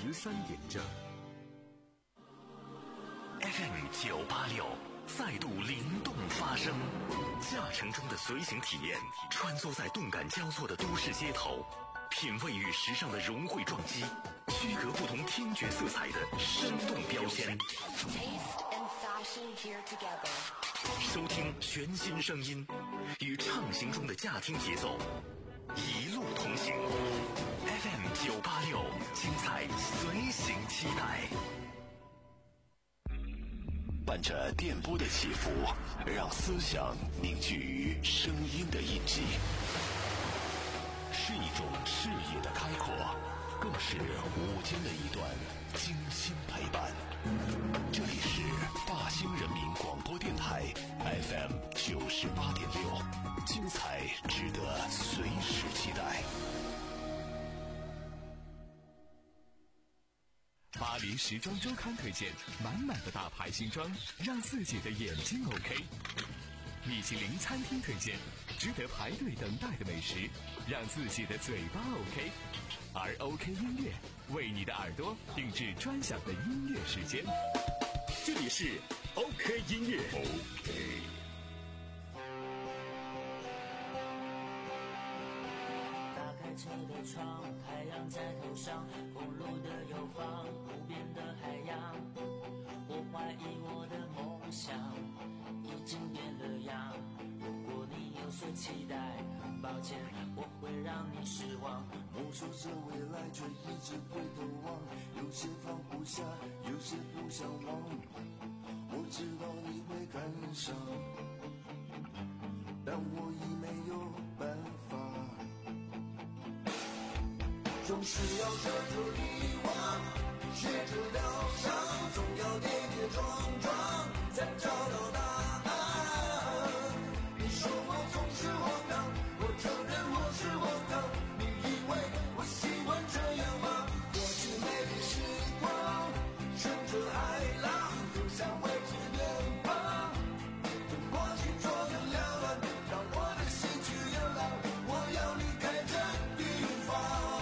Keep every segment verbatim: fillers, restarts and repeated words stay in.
十三点正。 F M 九八六再度灵动发声，驾乘中的随行体验，穿梭在动感交错的都市街头，品味与时尚的融汇撞击，区隔不同听觉色彩的生动标签。收听全新声音，与畅行中的驾听节奏，一路同行。F M 九八六，精彩随行期待。 伴着电波的起伏，让思想凝聚于声音的印记，是一种视野的开阔，更是午间的一段精心陪伴。这里是大兴人民广播电台 F M 九十八点六，精彩值得随时期待。 巴黎时装周刊推荐满满的大牌新装，让自己的眼睛 OK。米其林餐厅推荐值得排队等待的美食，让自己的嘴巴 OK。而 OK 音乐为你的耳朵定制专享的音乐时间。这里是 OK 音乐 OK。 车的窗，太阳在头上，公路的右方，无边的海洋。我怀疑我的梦想已经变了样。如果你有所期待，很抱歉，我会让你失望。 摸索着未来，却一直回头望，有些放不下，有些不想忘。我知道你会感伤，但我已没有办法。总是要学着遗忘，学着疗伤，总要跌跌撞撞，才找到答案。你说我总是荒唐，我承认我是荒唐，你以为我喜欢这样吗？过去美丽时光，顺着海浪，走向未知远方，跟过去做个了断，让我的心去流浪，我要离开这地方。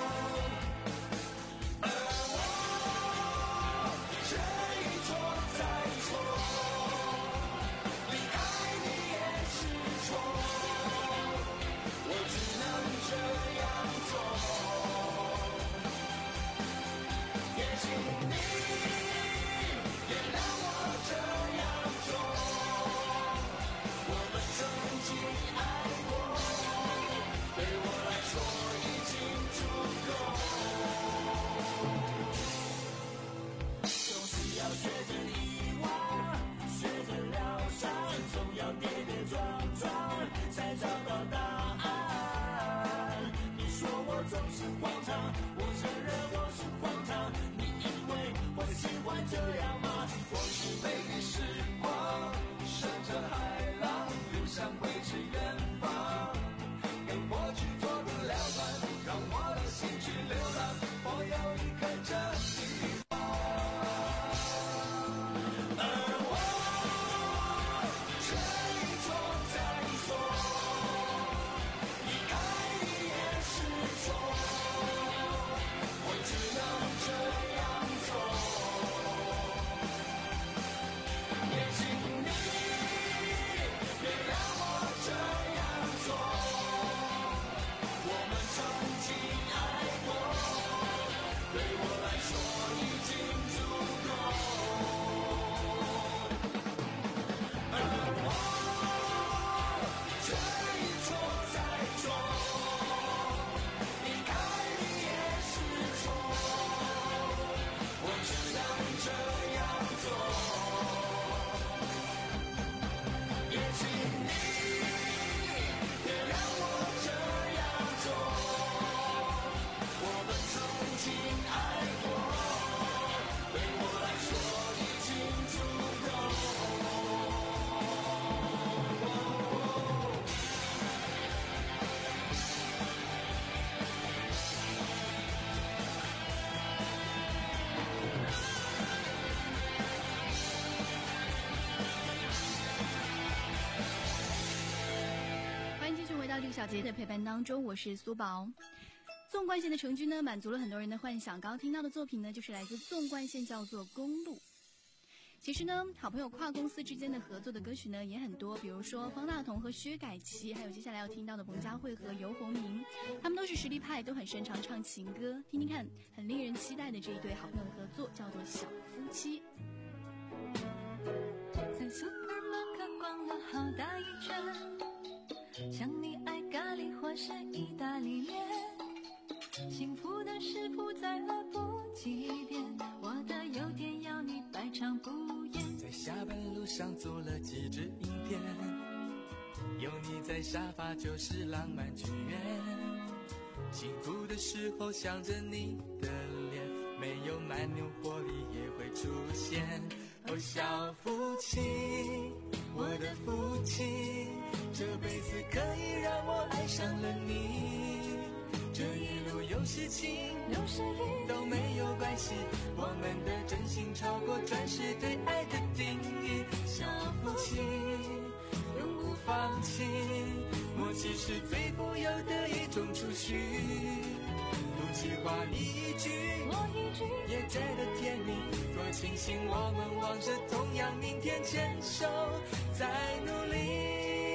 这样吗？过去美丽时光，顺着海浪，流向未知远方，跟过去做个了断，让我的心去流浪，我要离开这地方。而我这一错再错，离开你也是错，我只能这样做。 六小节的陪伴当中，我是苏宝。 纵贯线的成军呢，满足了很多人的幻想。刚刚听到的作品呢，就是来自纵贯线，叫做《公路》。其实呢，好朋友跨公司之间的合作的歌曲呢也很多，比如说方大同和薛凯琪，还有接下来要听到的彭佳慧和游鸿明，他们都是实力派，都很擅长唱情歌。听听看，很令人期待的这一对好朋友的合作，叫做小夫妻。 在 supermarket 逛了好大一圈，想你爱咖喱或是意大利面，幸福的食谱再来不及点，我的优点要你百尝不厌。 在下班路上做了几支影片，有你在沙发就是浪漫剧院，幸福的时候想着你的脸，没有蛮牛活力也会出现。哦，小夫妻，我的夫妻，这辈子可以让我爱上了你，这一路有事情有时雨都没有关系，我们的真心超过钻石对爱的定义。小夫妻永不放弃，默契是最富有的一种储蓄，不计划你一句我一句也觉得甜蜜，多庆幸我们望着同样明天，牵手在努力。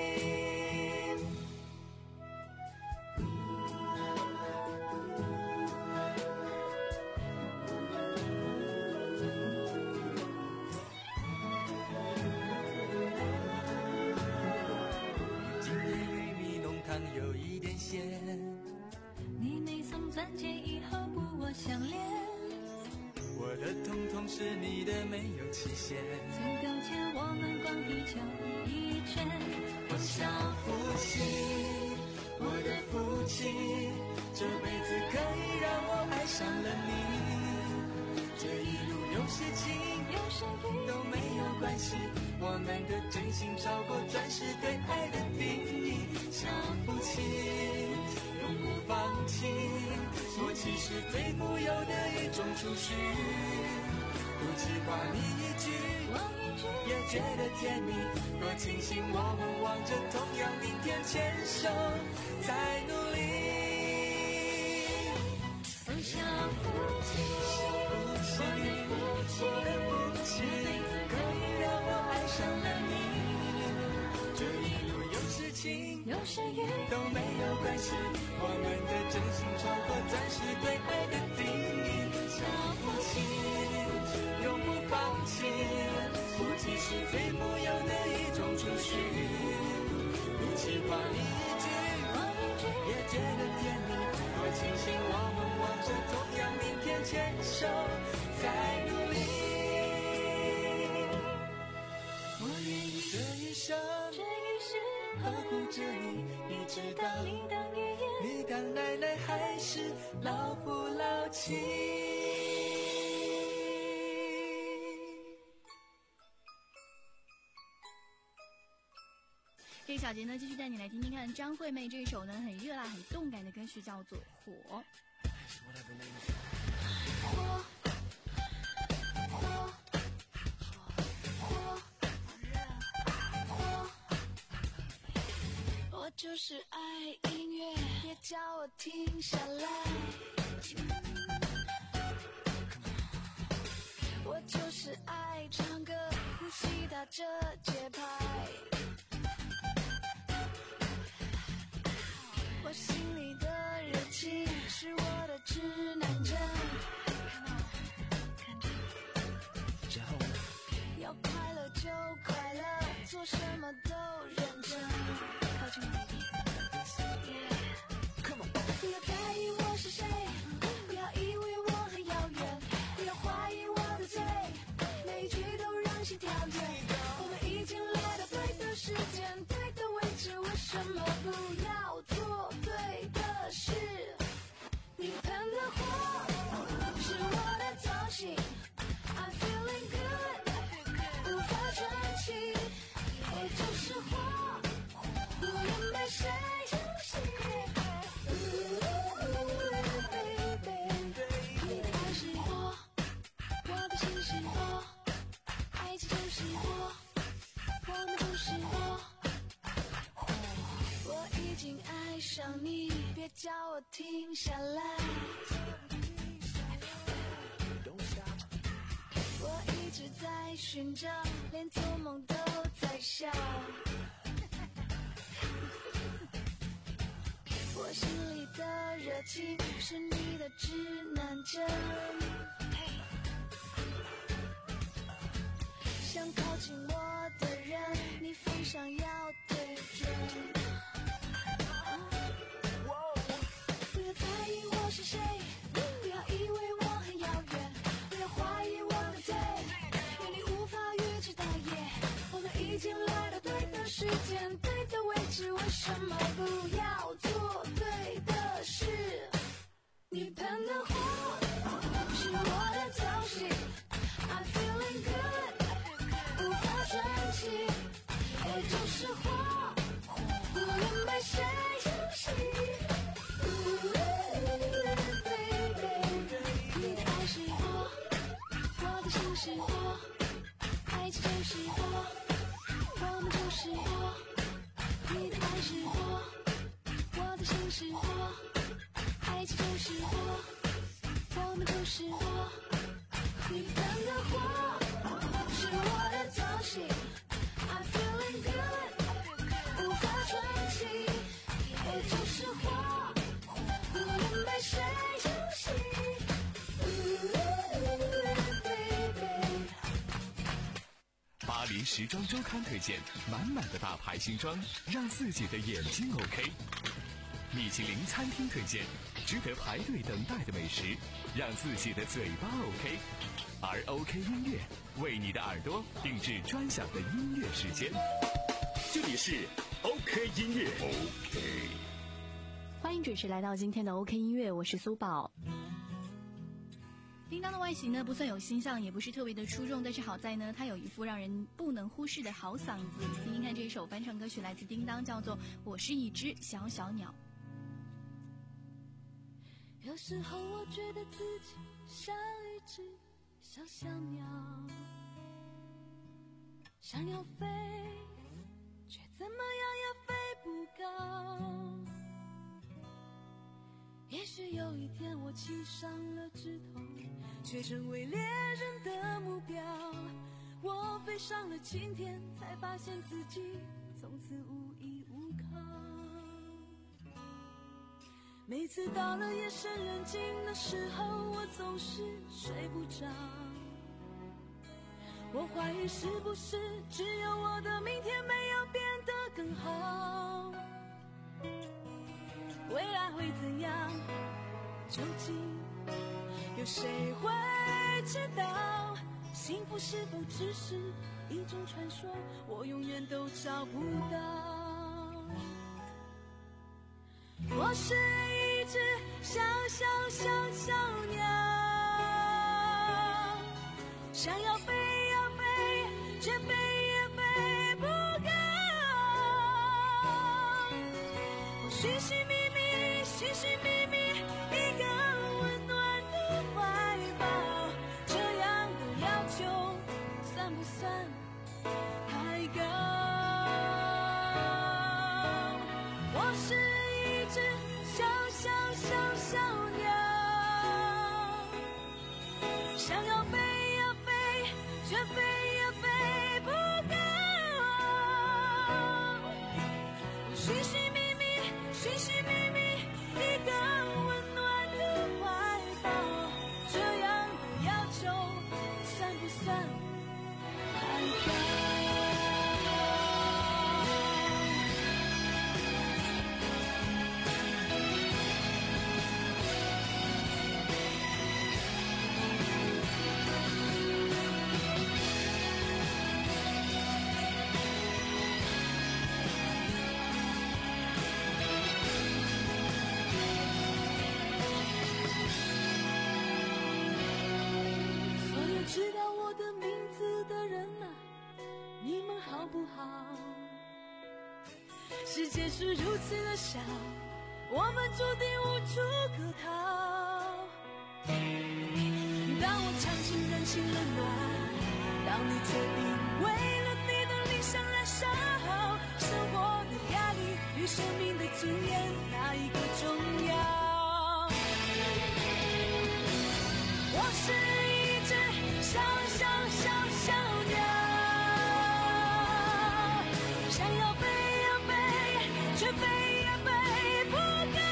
今天玉米浓汤有一点咸， 你没送钻戒以后不我相恋， 我的统统是你的没有期限， 最高前我们逛地球一圈。 我小夫妻，我的夫妻，这辈子可以让我爱上了你，这一路有事情有时雨都没有关系，我们的真心超过钻石对爱的定义。小夫妻永不放弃，默契是最富有的一种储蓄，不计划你一句我一句也觉得甜蜜，多庆幸我们望着同样明天，牵手在努力。 哦，小夫妻， 小夫妻，我的夫妻，这辈子可以让我爱上了你，这一路有事情有时雨都没有关系，我们的真心超过钻石对爱的定义。小夫妻永不放弃，夫妻是最富有的一种储蓄，不计划你一句我一句也觉得甜蜜，多庆幸我们望着同样明天，牵手在努力。我愿意这一生这一世呵护着你，一直到你当爷爷你当奶奶，还是老夫老妻。 这个小节呢，继续带你来听听看张惠妹这一首呢很热辣、很动感的歌曲，叫做《火》。 火火火火，我就是爱音乐，别叫我停下来。我就是爱唱歌，呼吸打着节拍。我心里的热情是我的指南针。要快乐就快乐，做什么都认真。靠近我一点。不要在意我是谁，不要以为我很遥远，不要怀疑我的嘴，每一句都让心跳跃。我们已经来到我停下来。我一直在寻找，连做梦都在笑。我心里的热情是你的指南针，想靠近我的人，你风向要对准。不要在意我是谁，不要以为我很遥远，不要怀疑我的对，愿你无法预知到夜，我们已经来到对的时间，对的位置，为什么不要做对的事？你喷的火是我的造型 I'm feeling good， 无法喘气，我就是火，不能被谁相信。你的爱是火，我的心是火，爱情就是火，我们就是火。你的爱是火，我的心是火，爱情就是火，我们就是火。你喷的火是我的造型 I'm feeling good， 无法喘气，我就是火，不能被谁相信。 巴黎时装周刊推荐满满的大牌新装，让自己的眼睛 OK。米其林餐厅推荐值得排队等待的美食，让自己的嘴巴 OK。而 OK 音乐为你的耳朵定制专享的音乐时间。 这里是 OK 音乐 OK。 欢迎准时来到今天的 OK 音乐，我是苏宝。叮当的外形呢不算有星象，也不是特别的出众，但是好在呢，它有一副让人不能忽视的好嗓子。听听看这一首翻唱歌曲，来自叮当，叫做《我是一只小小鸟》。 有时候我觉得自己像一只小小鸟，想要飞，却怎么样也飞不高。也许有一天我栖上了枝头，却成为猎人的目标。我飞上了青天，才发现自己从此无依无靠。每次到了夜深人静的时候，我总是睡不着。我怀疑是不是只有我的明天没有变得更好。未来会怎样？究竟有谁会知道？幸福是否只是一种传说？我永远都找不到。我是一只小小小小鸟，想要飞要飞，却飞也飞不高。我寻寻觅觅，寻寻觅觅一个温暖的怀抱，这样的要求算不算太高？我是一只小小小小鸟，想要飞要飞，却飞也飞不高。寻寻觅觅，寻寻觅觅一个温暖的怀抱，这样的要求算不算太高？所有知道我的名字的人啊，你们好不好？世界是如此的小，我们注定无处可逃。当我尝尽人情冷暖，当你决定为了你的理想燃烧，生活的压力与生命的尊严，哪一个重要？ 是一只小小小小鸟，想要飞呀飞，却飞呀飞不高。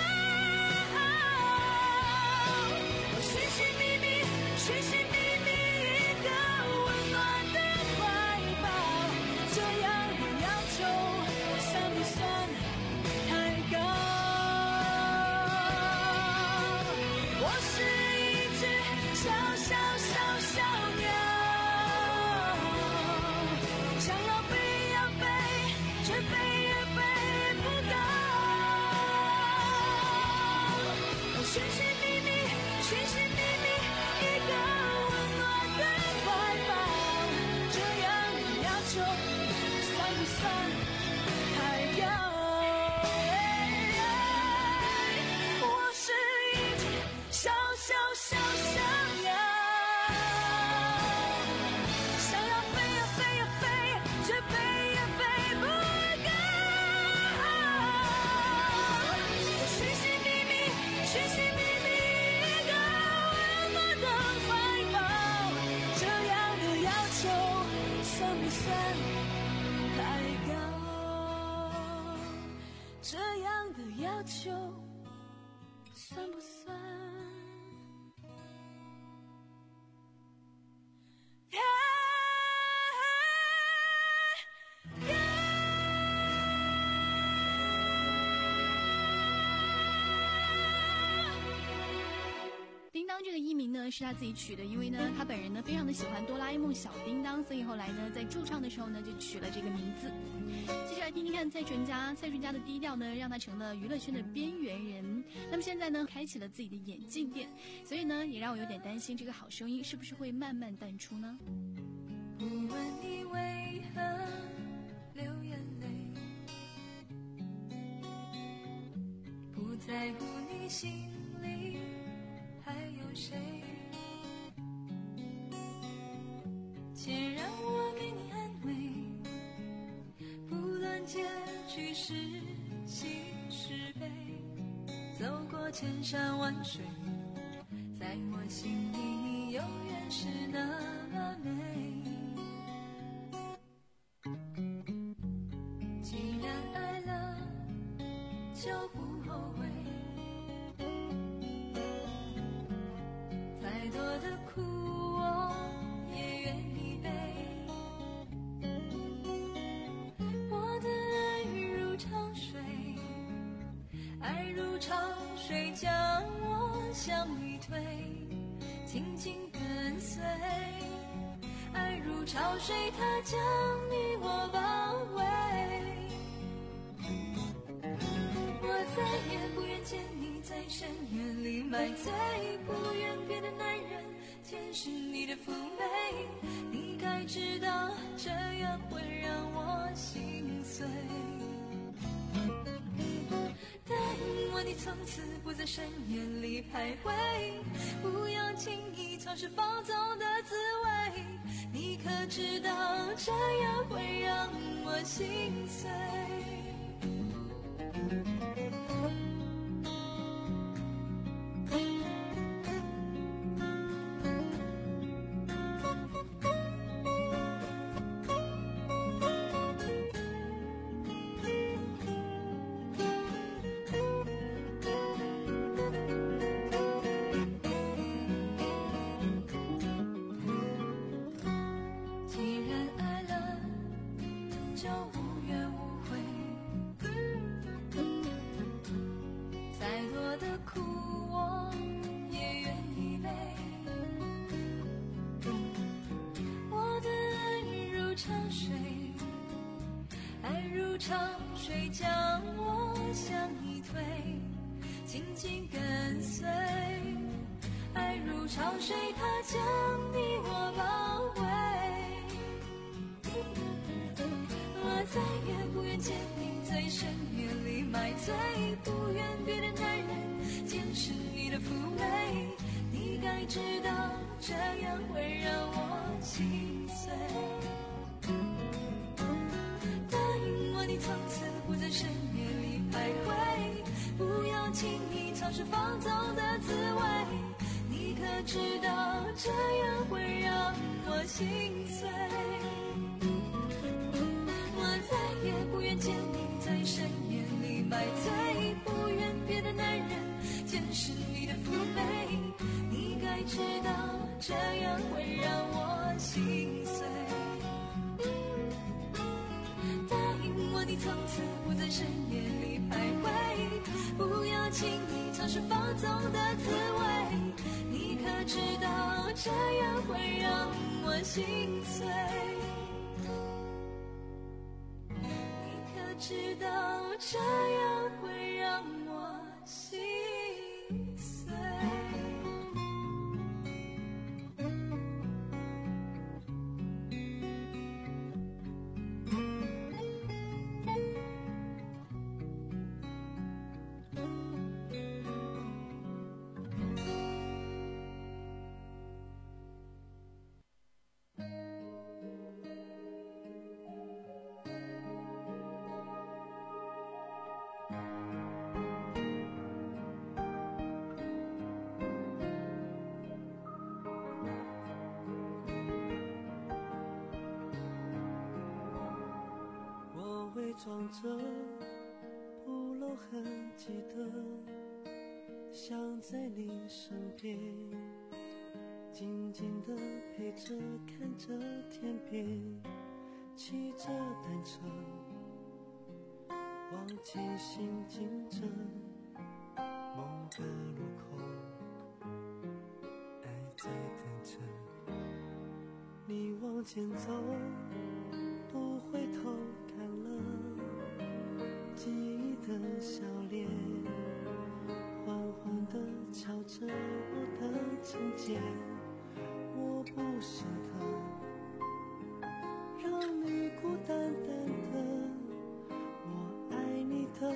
我寻寻觅觅，寻寻觅觅一个温暖的怀抱，这样的要求算不算太高？我是一只小小小小鸟，想要飞呀飞，却飞呀飞不高。我寻寻觅觅，寻寻觅觅一个温暖的怀抱，这样的要求算不算太高？我是一只小小小小鸟，想要飞呀飞呀飞，却飞呀飞不高。我寻寻觅觅，寻寻觅觅一个温暖的怀抱，这样的要求算不算太高？这样的要求算不算太高？ 叮当这个艺名呢是他自己取的，因为呢他本人呢非常的喜欢哆啦 A 梦小叮当，所以后来呢在驻唱的时候呢就取了这个名字。接下来听听看蔡淳佳，蔡淳佳的低调呢让他成了娱乐圈的边缘人。那么现在呢开启了自己的眼镜店，所以呢也让我有点担心这个好声音是不是会慢慢淡出呢？ 不问你为何流眼泪，不在乎你心里还有谁，且让我给你安慰，不论结局是喜是悲，走过千山万水，在我心里你永远是那么美。既然爱了就不后悔，再多的苦我也愿意背。我的爱如潮水，爱如潮水将我向你推，紧紧跟随。爱如潮水，它将你我包围。我再也不愿见你在深渊里埋醉，不愿别的男人见识你的妩媚。你该知道，这样会让我心碎。答应我，你从此不在深渊里徘徊，不要轻易尝试放纵的滋味。你可知道，这样会让我心碎。潮水将我向你推，紧紧跟随。爱如潮水，它将你我包围。我再也不愿见你在深渊里埋醉，不愿别的男人见识你的妩媚。你该知道，这样会让我心碎。你从此不在深渊里徘徊，不要轻易尝试放纵的滋味。你可知道， 这样会让我心碎。我再也不愿见你在深夜里买醉，不愿别的男人见识你的妩媚。你该知道这样会让我心碎。答应我你从此不在深夜里徘徊，不要轻易尝试放纵的滋味。你可知道这样会让我心碎？你可知道这样会让我心碎？ 装着不露痕迹的，想在你身边，静静的陪着，看着天边，骑着单车，往前行进着，某个路口，爱在等着你往前走，不回头看了记忆的笑脸，缓缓地敲着我的琴键，我不舍得让你孤单单的，我爱你的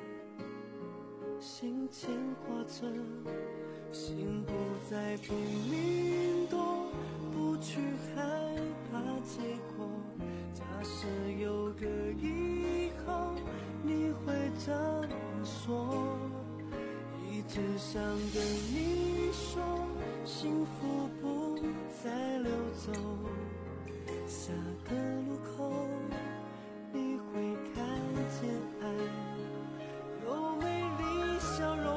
心牵挂着，心不再拼命躲，不去害怕结果，假设有个以后你会这么说，一直想跟你说，幸福不再溜走，下个路口你会看见爱有美丽笑容。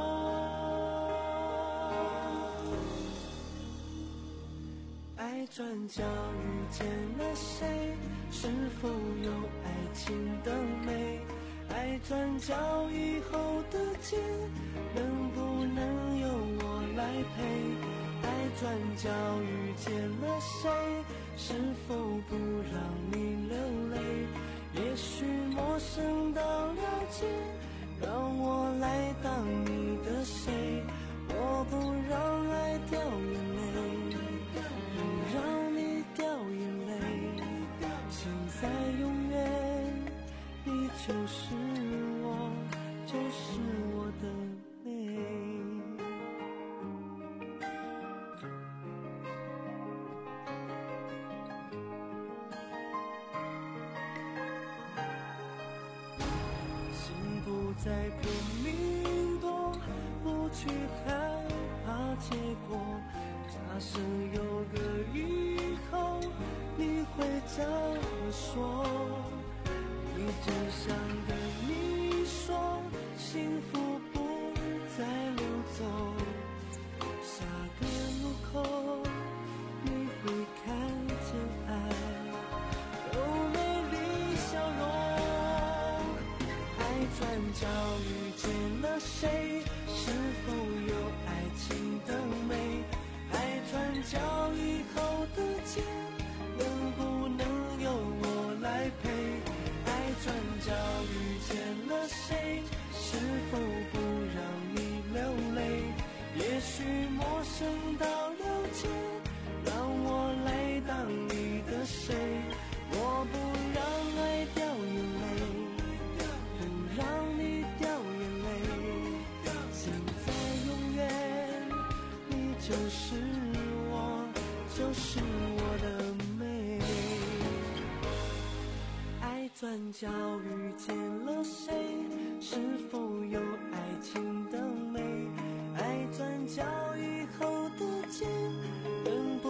爱转角遇见了谁，是否有爱情的美？爱转角以后的街，能不能由我来陪？爱转角遇见了谁，是否不让你流泪？也许陌生到了解，让我来当你的谁？我不让爱掉眼泪，不让你掉眼泪，现在永远你就是我，就是我的美。心不再拼命躲，不去害怕结果，假设有个以后你会这么说，一直想跟你说，幸福不再溜走，下个路口你会看见爱有美丽笑容。爱转角遇见了谁，是否有爱情的美？爱转角以后的街，能不能由我来陪？爱转角遇见了谁，是否不让你流泪？也许陌生到了解，让我来当你的谁？我不让爱掉眼泪，不让你掉眼泪，现在永远你就是我，就是我的美。爱转角遇见了谁，是否有爱情的美？爱转角以后的街，能不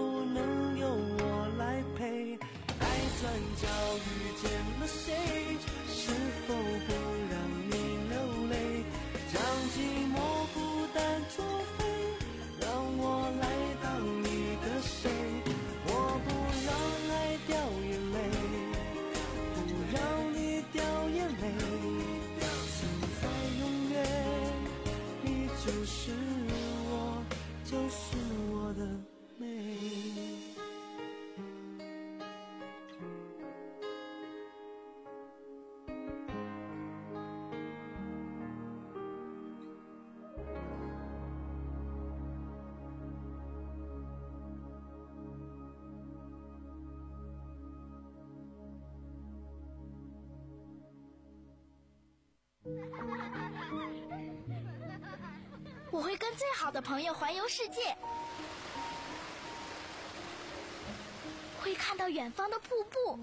我会跟最好的朋友环游世界，会看到远方的瀑布，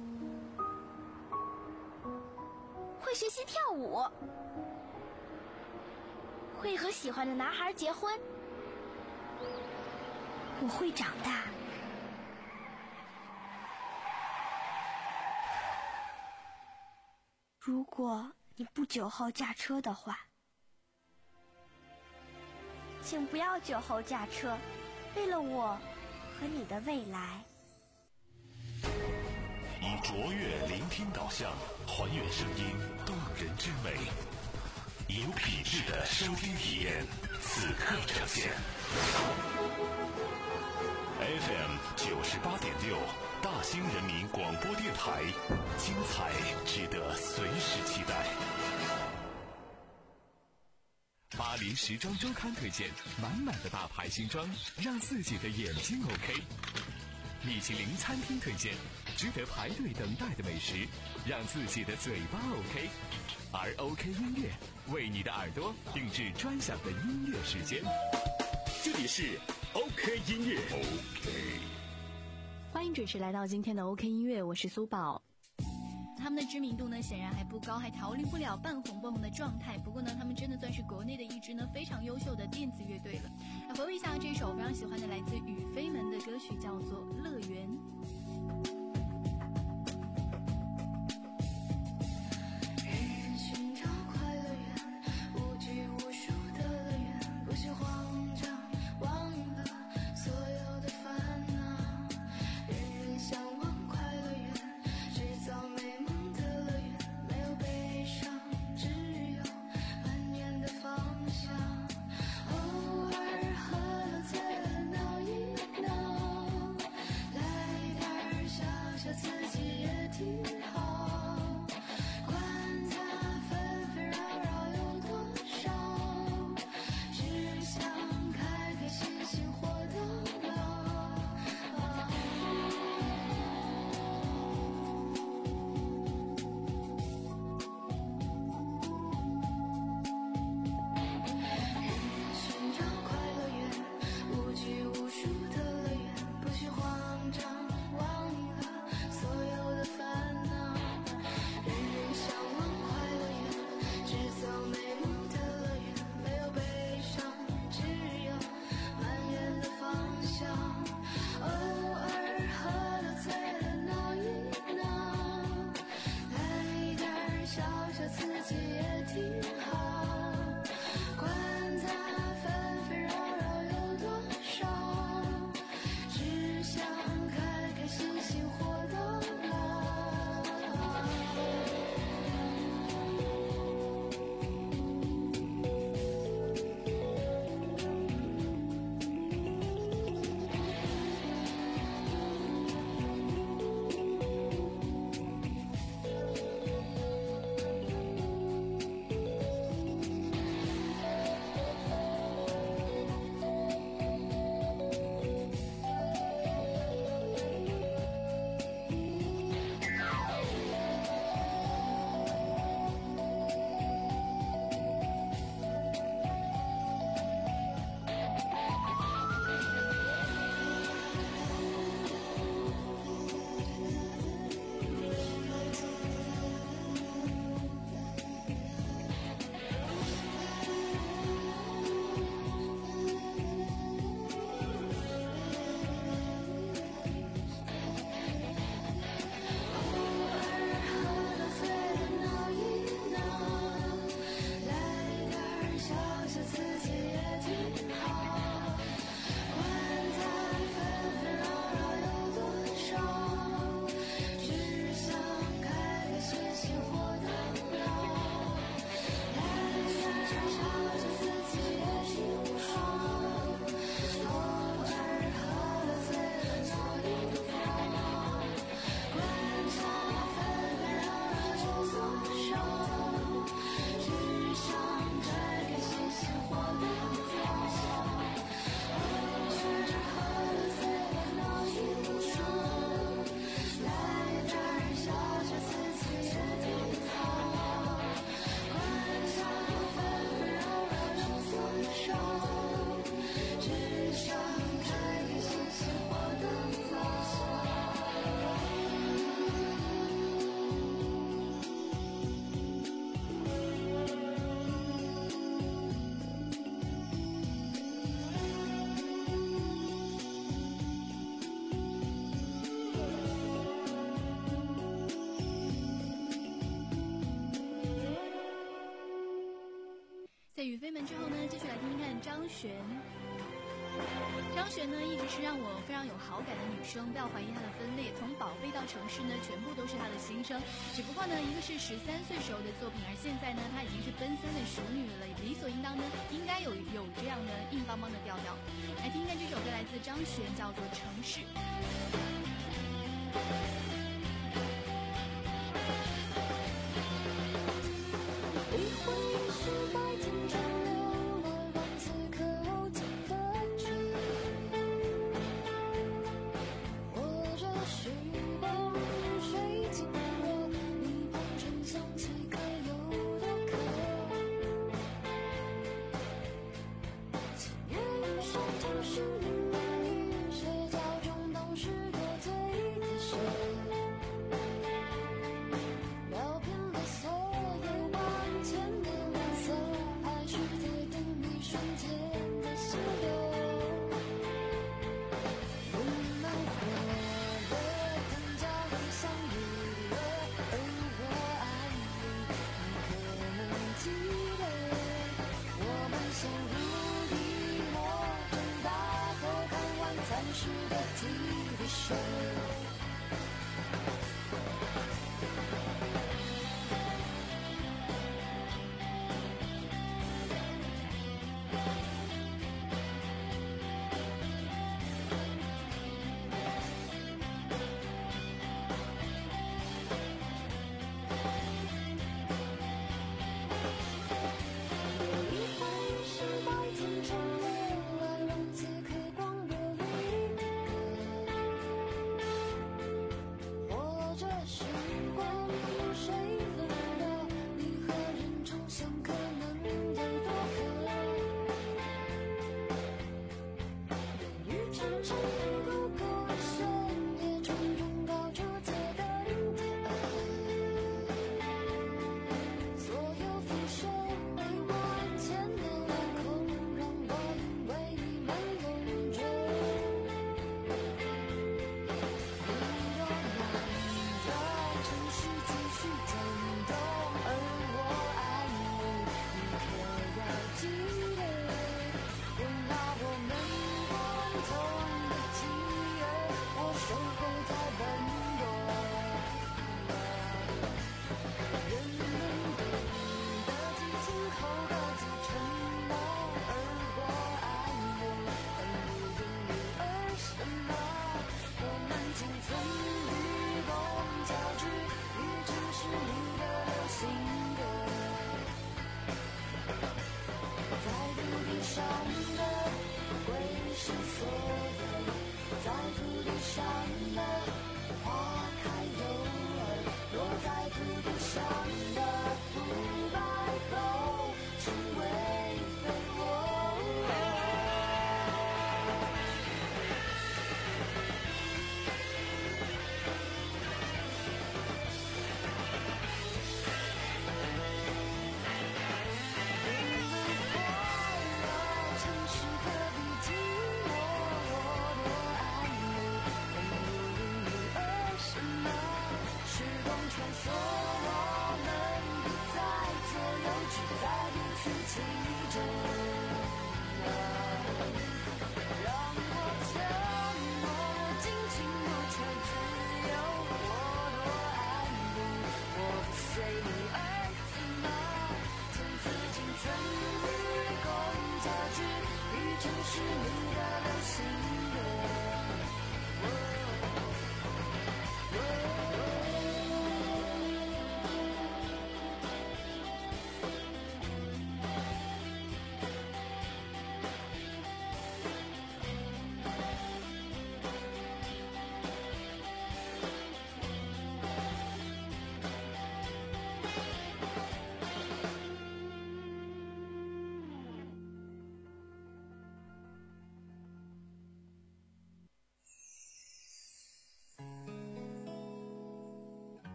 会学习跳舞，会和喜欢的男孩结婚。我会长大。如果你不酒后驾车的话，请不要酒后驾车，为了我和你的未来。 以卓越聆听导向，还原声音动人之美，以有品质的收听体验，此刻呈现。F M 九十八点六，大兴人民广播电台，精彩值得随时期待。 巴黎时装周刊推荐，满满的大牌新装，让自己的眼睛 OK。米其林餐厅推荐，值得排队等待的美食，让自己的嘴巴 OK。而 OK 音乐为你的耳朵定制专享的音乐时间。 这里是 OK 音乐 OK。 欢迎准时来到今天的 OK 音乐，我是苏宝。他们的知名度呢显然还不高，还逃离不了半红不红的状态。不过呢，他们真的算是国内的一支呢非常优秀的电子乐队了。来回味一下这首我非常喜欢的来自雨飞门的歌曲，叫做《乐园》。 偶尔喝醉了闹一闹， 在雨飞门之后呢，继续来听听看张悬。张悬呢，一直是让我非常有好感的女生，不要怀疑她的分裂。从宝贝到城市呢，全部都是她的心声。只不过呢，一个是十三岁时候的作品，而现在呢，她已经是奔三的熟女了，理所应当呢，应该有有这样的硬邦邦的调调。来听听看这首歌，来自张悬，叫做《城市》。 一回是白天中流了，让此刻无尽的痴，或者时光如水经过，你捧成香气可有多渴？情愿上城市里，社交中都是多嘴的事，聊遍了所有万千的颜色，还是在等你瞬间的心流。人们活了，增加了，相遇了，而我爱你，你可能记得，我们相濡以沫，长大后看晚餐时的 T V show。一回是白天中流了，让此刻光热里的歌，或者时光如水冷了，你和人重相可能有多渴？人与城市不够深，也种种高处皆等的所有浮生为万千的脸孔，让我因为你们永久。你若难得，城市继续转动，而我爱你，你可要记得，拥抱我们共同的记忆，我守候在奔波。人们懂得激情后各自沉默，而我爱你，但不因你而什么。我们仅存于共交织于城市里的流行歌，在土地上的会是所有，在土地上的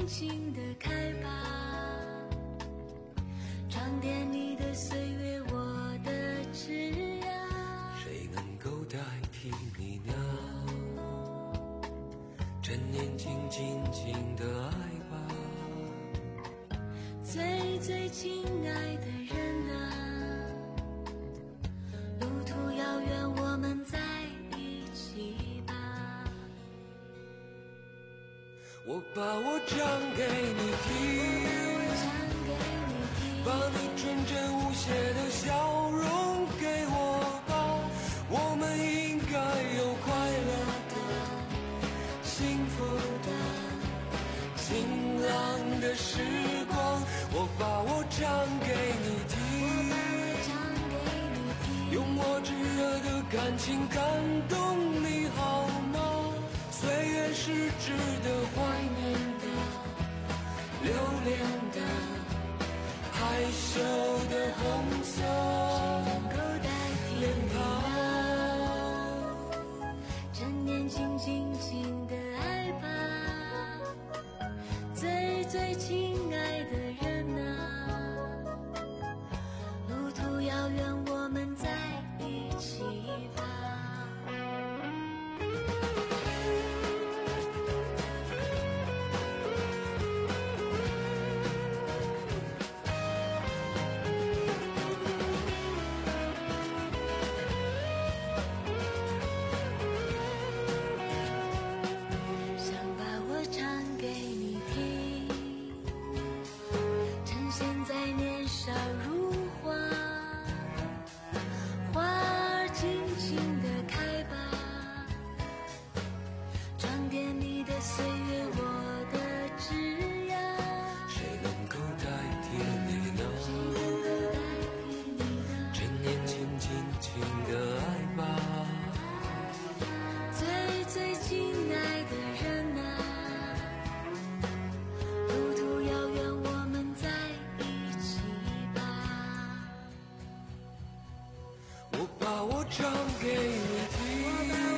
轻轻地开吧，装点你的岁月，我的枝桠。 谁能够代替你呢？趁年轻，尽情的爱吧， 最最亲爱的人啊，路途遥远，我们在一起吧。 我把我唱给你听，把你纯真无邪的笑容给我吧，我们应该有快乐的、幸福的、晴朗的时光。我把我唱给你听，用我炙热的感情感动你好吗？岁月是值得怀念的、留恋的、害羞的红色脸庞。 趁年轻，尽情的爱吧，最最亲爱的人啊，路途遥远，我们在一起吧。想把我唱给你听，趁现在年少如花，花儿尽情地开吧，装点你的岁月，我的枝桠。 谁能够代替你呢？趁年轻，尽情的爱吧， 最最亲爱的人啊，路途遥远，我们在一起吧。 我把我唱给你听，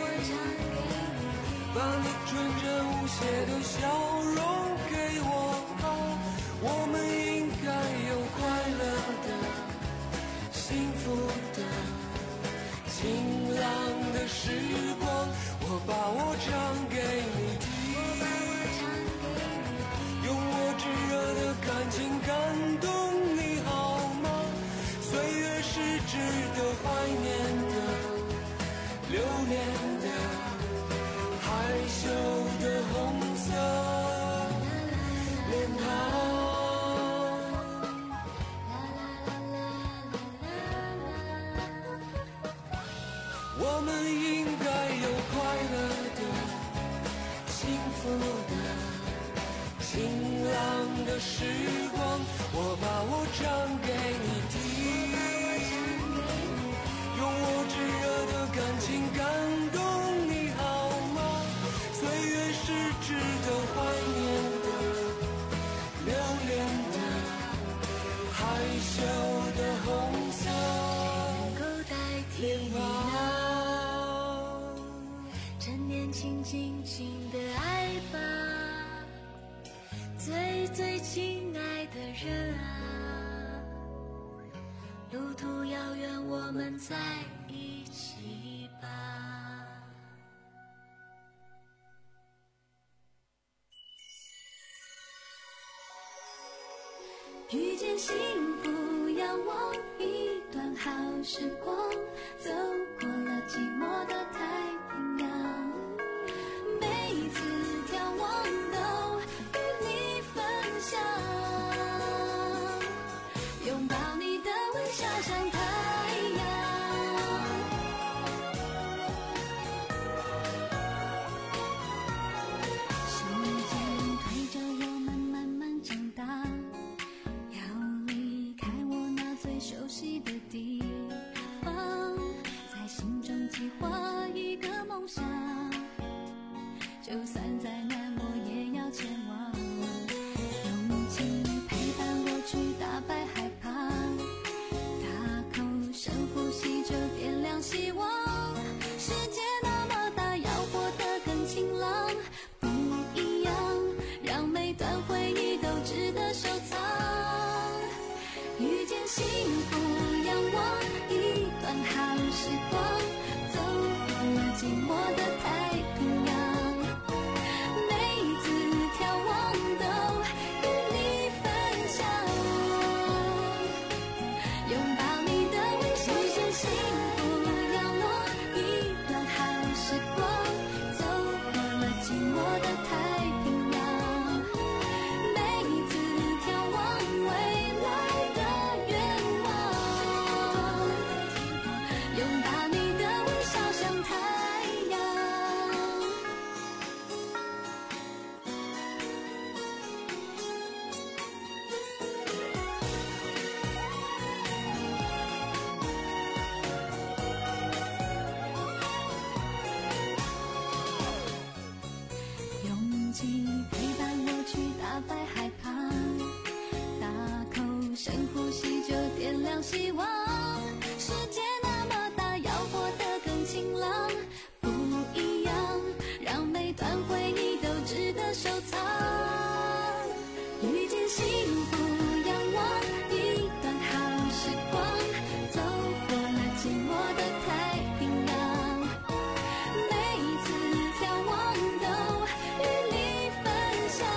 把你纯真无邪的笑容给我吧，我们应该有快乐的、幸福的、晴朗的时光。我把我唱给你听，用我炙热的感情感动你好吗？岁月是值得怀念的、留恋的、害羞的红色脸庞。我们应该有快乐的、幸福的、晴朗的时光。我把我唱给你听，用我炙热的感情感动你好吗？岁月是值得怀念的、留恋的、害羞的红色脸庞。 趁年轻，尽情的爱吧，最最亲爱的人啊，路途遥远，我们在一起吧。遇见幸福，仰望一段好时光，走过了寂寞的太平洋，每一次眺望都与你分享，拥抱你的微笑像太阳。时间推着我们慢慢长大，要离开我那最熟悉的地方，在心中计划亮希望。世界那么大，要活得更晴朗，不一样，让每段回忆都值得收藏。遇见幸福，仰望一段好时光，走过了寂寞的太平洋。每一次眺望都与你分享，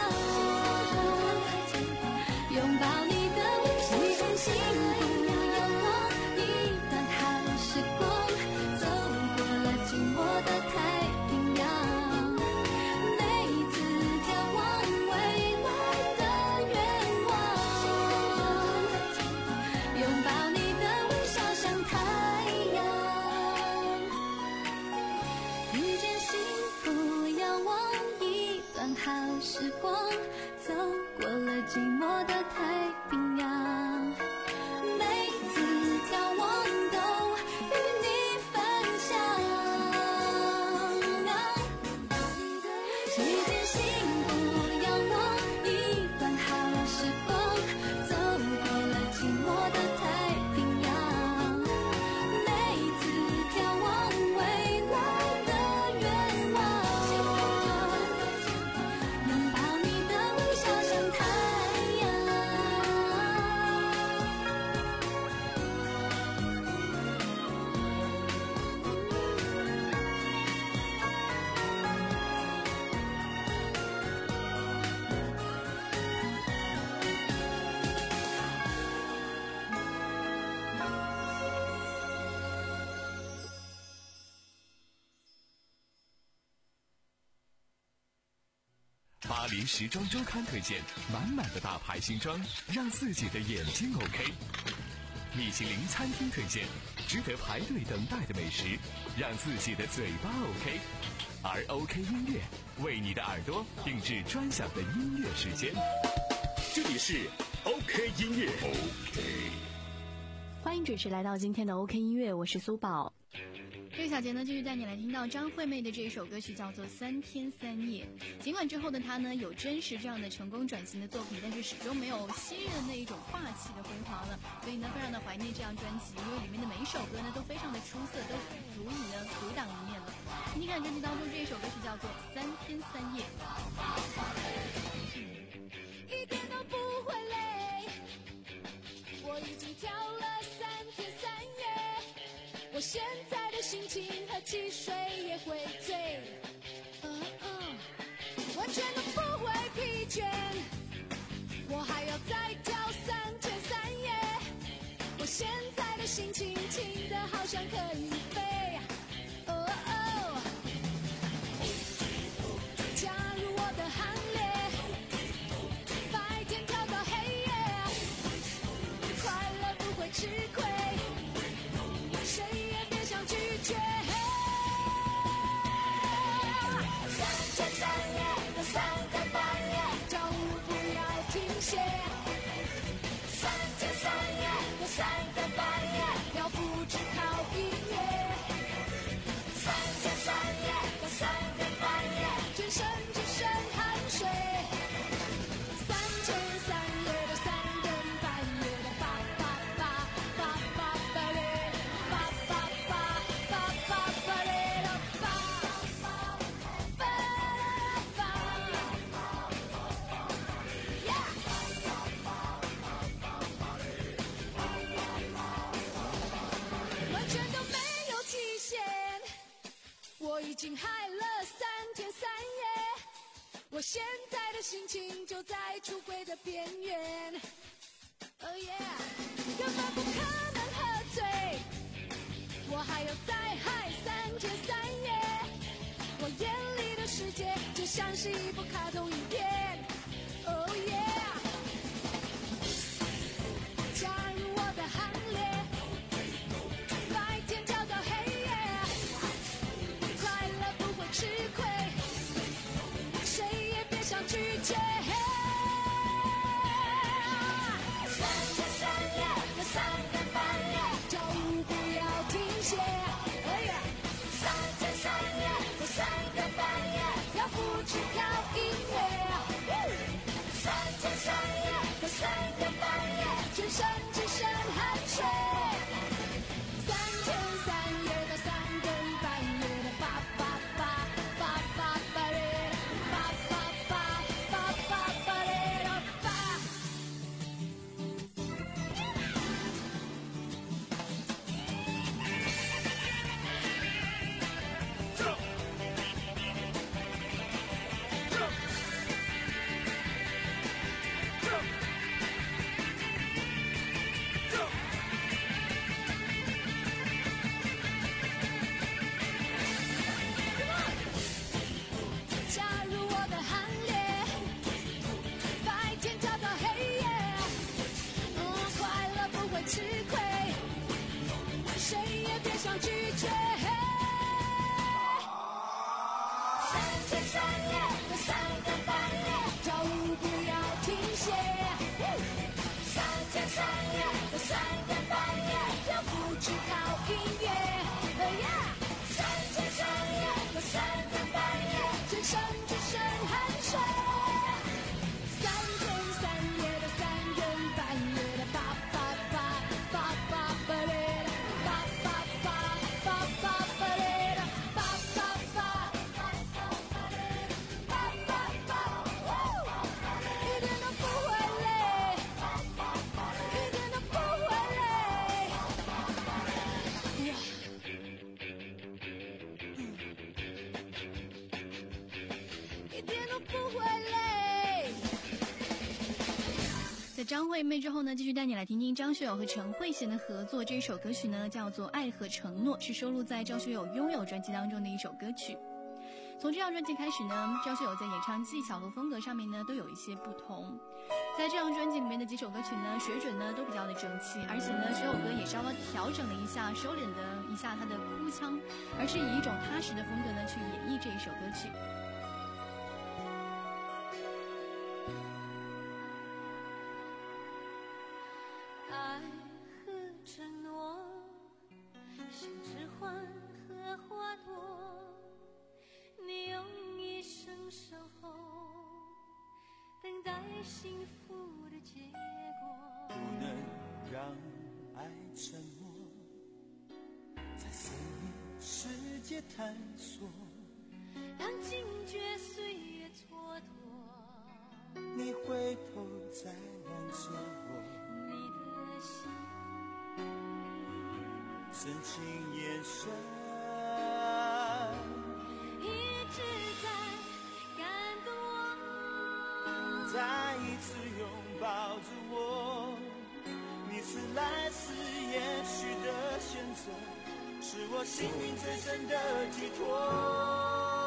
拥抱你的微笑，遇见幸福，仰望一段好时光，走过了寂寞的太平洋。每一次眺望未来的愿望，拥抱你的微笑像太阳。遇见幸福，仰望一段好时光，走过了寂寞的太平洋。每次眺望都与你分享，遇见幸福，仰望一段好时光，走过了寂寞的太平洋。每一次眺望未来的愿望，拥抱你的微笑像太阳。 巴黎时装周刊推荐满满的大牌新装，让自己的眼睛 OK。米其林餐厅推荐值得排队等待的美食，让自己的嘴巴 OK。而 OK 音乐为你的耳朵定制专享的音乐时间。 这里是 OK 音乐。OK。 欢迎准时来到今天的 OK 音乐，我是苏宝。这个小节呢，继续带你来听到张惠妹的这一首歌曲，叫做《三天三夜》。尽管之后的她呢有真实这样的成功转型的作品，但是始终没有昔日的那一种霸气的辉煌了。所以呢，非常的怀念这张专辑，因为里面的每一首歌呢都非常的出色，都足以呢独当一面了。听听看专辑当中这一首歌曲叫做《三天三夜》。 一点都不会累，我已经跳了三天三夜，我现在的心情和汽水也会醉，嗯嗯，完全都不会疲倦，我还要再跳三天三夜，我现在的心情轻得好像可以飞，哦哦，加入我的行列，白天跳到黑夜，快乐不会吃亏，谁也别想拒绝。三天三夜到三更半夜，跳舞不要停歇。三天三夜到三更半夜，要不只靠音乐。三天三夜到三更半夜，全身只剩汗水。三天三夜到三更半夜的叭叭叭叭叭叭嘞，叭叭叭叭叭叭嘞了叭叭叭叭，呀！完全都没有期限，我已经嗨了三天三夜，我现在的心情就在出轨的边缘。Oh yeah， 根本不可能喝醉，我还要再嗨三天三夜，我眼里的世界就像是一部卡通影片。Oh yeah， 加入我的行列，白天跳到黑夜，快乐不会吃亏，谁也别想拒绝。三天三夜到三更半夜，跳舞不要停歇。哎呀，三天三夜到三更半夜，要不只靠音乐。三天三夜到三更半夜，全身只剩汗水。 张惠妹之后呢，继续带你来听听张学友和陈慧娴的合作。这首歌曲呢叫做《爱和承诺》，是收录在张学友《拥有》专辑当中的一首歌曲。从这张专辑开始呢，张学友在演唱技巧和风格上面呢都有一些不同。在这张专辑里面的几首歌曲呢，水准呢都比较的整齐，而且呢，学友哥也稍微调整了一下，收敛的一下他的哭腔，而是以一种踏实的风格呢去演绎这一首歌曲。 爱和承诺，像指环和花朵，你用一生守候，等待幸福的结果。 不能让爱沉默，在思念世界探索， 当惊觉岁月蹉跎， 你回头再望着我， 你的心深情眼神一直在感动我， 再一次拥抱着我，你是来世也许的选择，是我幸运最深的寄托。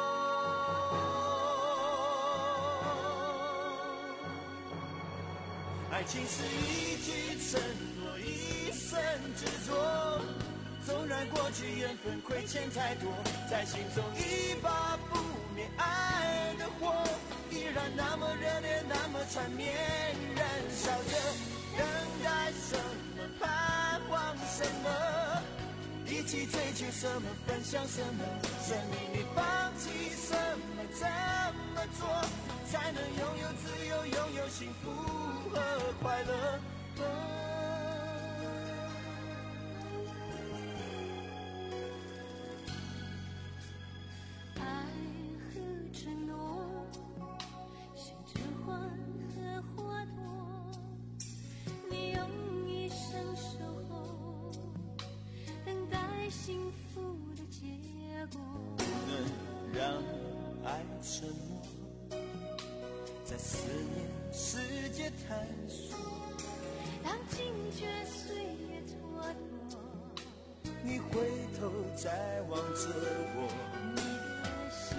爱情是一句承诺，一生执着，纵然过去缘分亏欠太多，在心中一把不灭爱的火，依然那么热烈，那么缠绵，燃烧着，等待什么，盼望什么，一起追求什么，分享什么，生命里放弃什么，怎么做才能拥有自由，拥有幸福和快乐。 爱和承诺，像指环和花朵，你用一生守候，等待幸福的结果。 不能让爱沉默，在思念世界探索， 当惊觉岁月蹉跎， 你回头再望着我， 你的心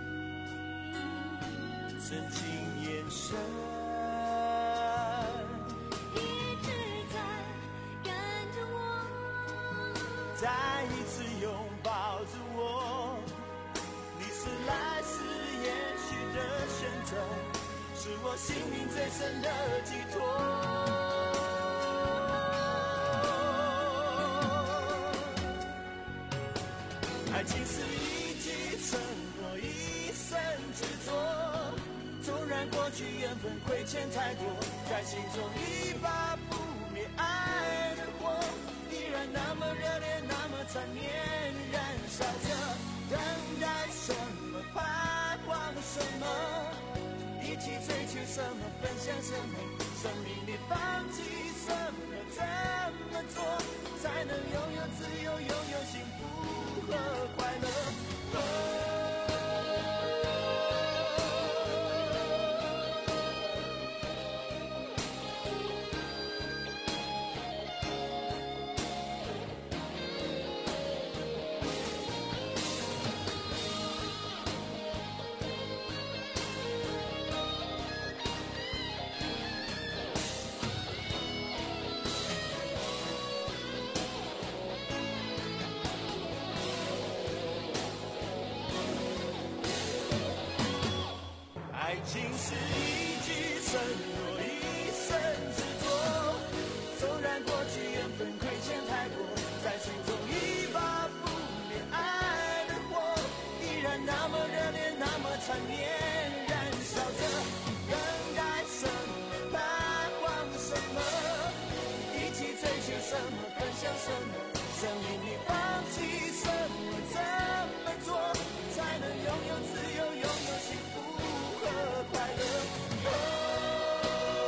深情眼神一直在感动我， 再一次拥抱着我，你是来世也许的选择，是我心灵最深的寄托。爱情是一句承诺，一生执着，纵然过去缘分亏欠太多，在心中一把不灭爱的火，依然那么热烈，那么缠绵，燃烧着，等待什么，盼望什么，一起追求什么，分享什么，生命里放弃什么，怎么做才能拥有自由，拥有幸福和快乐。爱情是一句承诺，一生执着，纵然过去缘分亏欠太多，在心中一把不灭爱的火，依然那么热烈，那么缠绵，燃烧着，等待什么，盼望什么，一起追求什么，分享什么，生命里放弃什么，怎么做才能拥有自由，拥有幸福和快乐。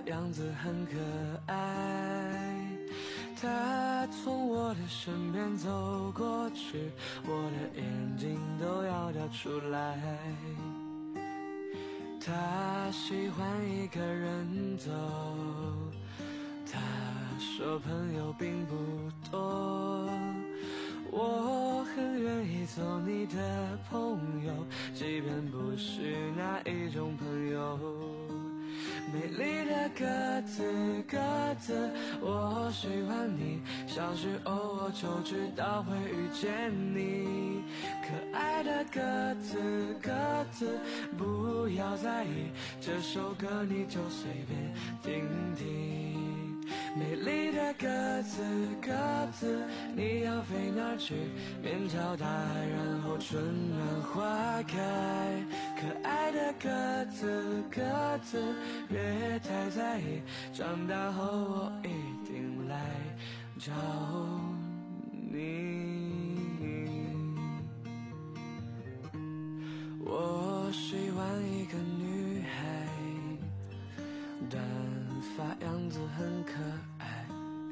样子很可爱。他从我的身边走过去，我的眼睛都要掉出来。他喜欢一个人走，他说朋友并不多，我很愿意做你的朋友，即便不是那一种朋友。美丽的鸽子，鸽子，我喜欢你，小时候我就知道会遇见你。可爱的鸽子，鸽子，不要在意，这首歌你就随便听听。美丽的鸽子，鸽子，你要飞哪儿去？面朝大海，然后春暖花开。可爱的鸽子，鸽子，别太在意，长大后我一定来找你。我喜欢一个女孩，短发样子很可爱，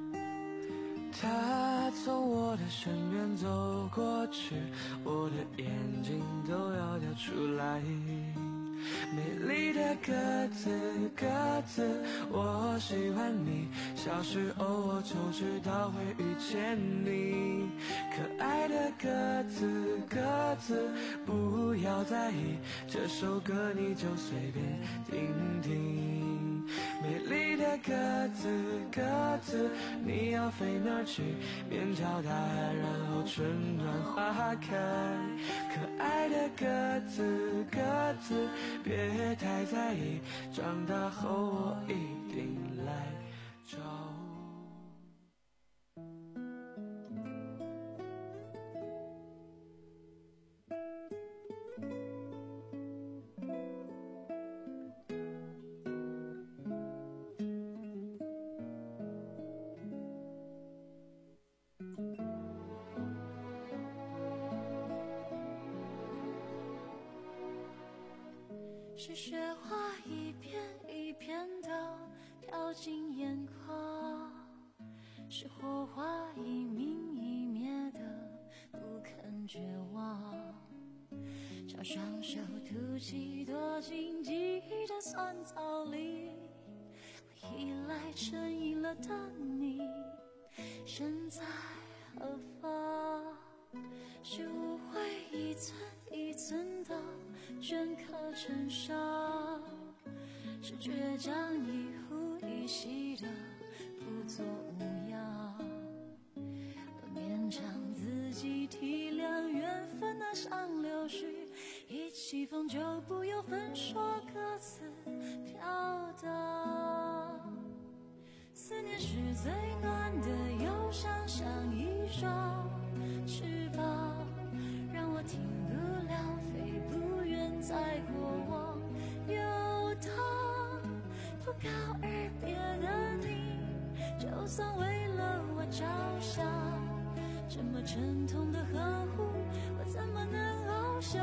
她从我的身边走过去，我的眼睛都要掉出来。美丽的鸽子，鸽子，我喜欢你，小时候我就知道会遇见你。可爱的鸽子，鸽子，不要在意，这首歌你就随便听听。美丽的鸽子，鸽子，你要飞哪儿去？面朝大海，然后春暖花开。可爱的鸽子，鸽子，别太在意，长大后我一定来找。 是雪花一片一片的飘进眼眶，是火花一明一灭的不肯绝望，叫双手吐气躲进记忆的酸草里，我依赖成瘾了的你身在何方？是误会一寸一寸的镌刻成伤，是倔强一呼一吸的不做无恙，我勉强自己体谅缘分的像流水，一起风就不由分说各自飘荡。思念是最暖的忧伤，像一双翅膀，让我停不了飞不远，在过往游荡。不告而别的你，就算为了我着想，这么沉痛的呵护，我怎么能翱翔？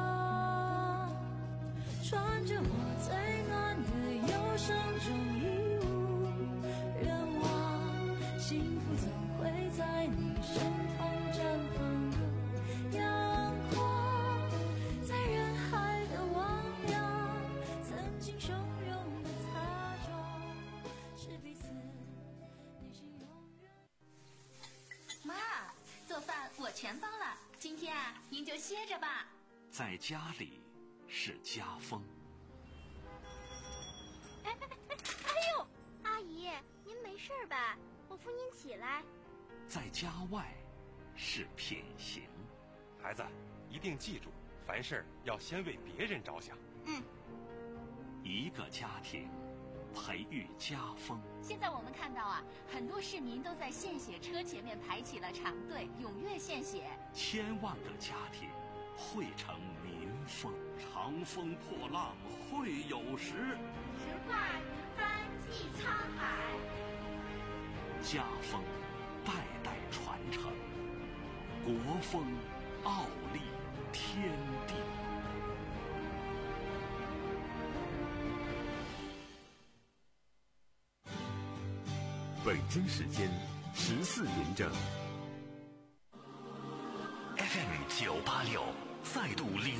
穿着我最暖的忧伤中义无远望，幸福总会在你身旁绽放的阳光，在人海的汪洋，曾经汹涌的擦撞，是彼此内心永远。 妈，做饭我全包了，今天啊，您就歇着吧。 在家里是家风。 哎哎哎哎呦！阿姨，您没事吧？我扶您起来。 在家外是品行。 孩子，一定记住，凡事要先为别人着想。 嗯。 一个家庭培育家风。 现在我们看到啊，很多市民都在献血车前面排起了长队，踊跃献血。 千万个家庭汇成民风。长风破浪会有时， 直挂云帆济沧海。 家风代代传承，国风傲立天地。 北京时间十四点整。 F M 九八六，再度灵